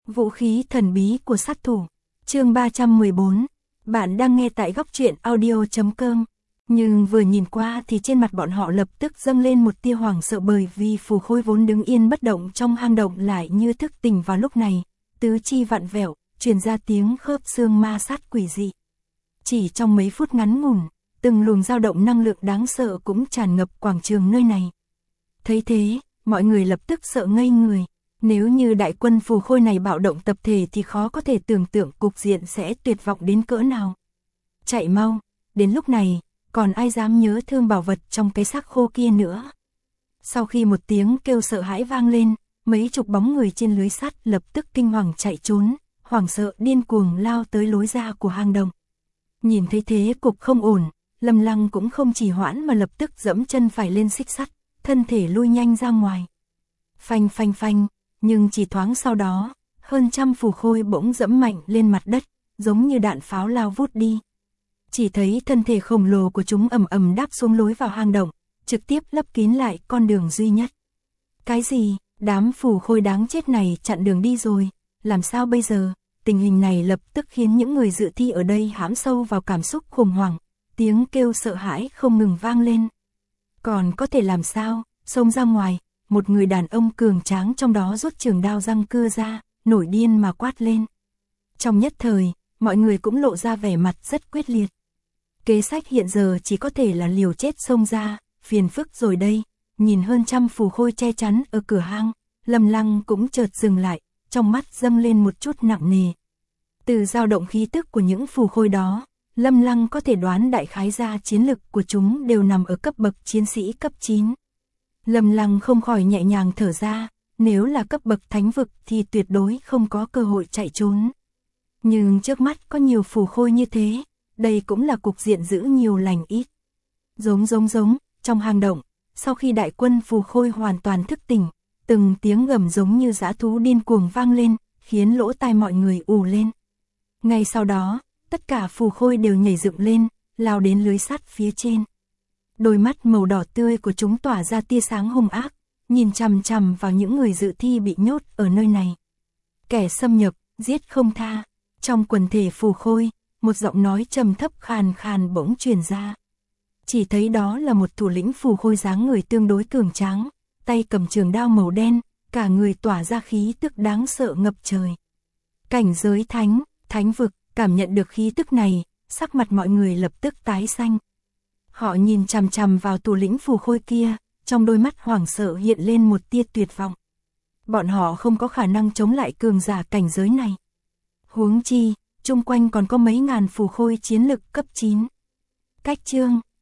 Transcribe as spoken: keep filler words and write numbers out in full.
Vũ khí thần bí của sát thủ. Chương ba trăm mười bốn. Bạn đang nghe tại góc truyện audio chấm com. Nhưng vừa nhìn qua thì trên mặt bọn họ lập tức dâng lên một tia hoảng sợ, bởi vì phù khôi vốn đứng yên bất động trong hang động lại như thức tỉnh vào lúc này, tứ chi vặn vẹo, truyền ra tiếng khớp xương ma sát quỷ dị. Chỉ trong mấy phút ngắn ngủn, từng luồng dao động năng lượng đáng sợ cũng tràn ngập quảng trường nơi này. Thấy thế, mọi người lập tức sợ ngây người. Nếu như đại quân phù khôi này bạo động tập thể thì khó có thể tưởng tượng cục diện sẽ tuyệt vọng đến cỡ nào. Chạy mau, đến lúc này, còn ai dám nhớ thương bảo vật trong cái xác khô kia nữa. Sau khi một tiếng kêu sợ hãi vang lên, mấy chục bóng người trên lưới sắt lập tức kinh hoàng chạy trốn, hoảng sợ điên cuồng lao tới lối ra của hang động. Nhìn thấy thế cục không ổn, Lâm Lăng cũng không trì hoãn mà lập tức giẫm chân phải lên xích sắt, thân thể lui nhanh ra ngoài. Phanh phanh phanh, nhưng chỉ thoáng sau đó, hơn trăm phù khôi bỗng dẫm mạnh lên mặt đất, giống như đạn pháo lao vút đi. Chỉ thấy thân thể khổng lồ của chúng ầm ầm đáp xuống lối vào hang động, trực tiếp lấp kín lại con đường duy nhất. Cái gì? Đám phù khôi đáng chết này chặn đường đi rồi, làm sao bây giờ? Tình hình này lập tức khiến những người dự thi ở đây hãm sâu vào cảm xúc khủng hoảng, tiếng kêu sợ hãi không ngừng vang lên. Còn có thể làm sao? Xông ra ngoài, một người đàn ông cường tráng trong đó rút trường đao răng cưa ra, nổi điên mà quát lên. Trong nhất thời, mọi người cũng lộ ra vẻ mặt rất quyết liệt. Kế sách hiện giờ chỉ có thể là liều chết xông ra, phiền phức rồi đây. Nhìn hơn trăm phù khôi che chắn ở cửa hang, Lâm Lăng cũng chợt dừng lại, trong mắt dâng lên một chút nặng nề. Từ dao động khí tức của những phù khôi đó, Lâm Lăng có thể đoán đại khái ra chiến lực của chúng đều nằm ở cấp bậc chiến sĩ cấp chín. Lâm Lăng không khỏi nhẹ nhàng thở ra, nếu là cấp bậc thánh vực thì tuyệt đối không có cơ hội chạy trốn. Nhưng trước mắt có nhiều phù khôi như thế, đây cũng là cục diện giữ nhiều lành ít. Giống giống giống, trong hang động, sau khi đại quân phù khôi hoàn toàn thức tỉnh, từng tiếng gầm giống như dã thú điên cuồng vang lên, khiến lỗ tai mọi người ù lên. Ngay sau đó, tất cả phù khôi đều nhảy dựng lên, lao đến lưới sắt phía trên. Đôi mắt màu đỏ tươi của chúng tỏa ra tia sáng hung ác, nhìn chằm chằm vào những người dự thi bị nhốt ở nơi này. Kẻ xâm nhập, giết không tha. Trong quần thể phù khôi, một giọng nói trầm thấp khàn khàn bỗng truyền ra. Chỉ thấy đó là một thủ lĩnh phù khôi dáng người tương đối cường tráng, tay cầm trường đao màu đen, cả người tỏa ra khí tức đáng sợ ngập trời. Cảnh giới thánh, thánh vực, cảm nhận được khí tức này, sắc mặt mọi người lập tức tái xanh. Họ nhìn chằm chằm vào thủ lĩnh phù khôi kia, trong đôi mắt hoảng sợ hiện lên một tia tuyệt vọng. Bọn họ không có khả năng chống lại cường giả cảnh giới này. Huống chi, chung quanh còn có mấy ngàn phù khôi chiến lực cấp chín. Cách chương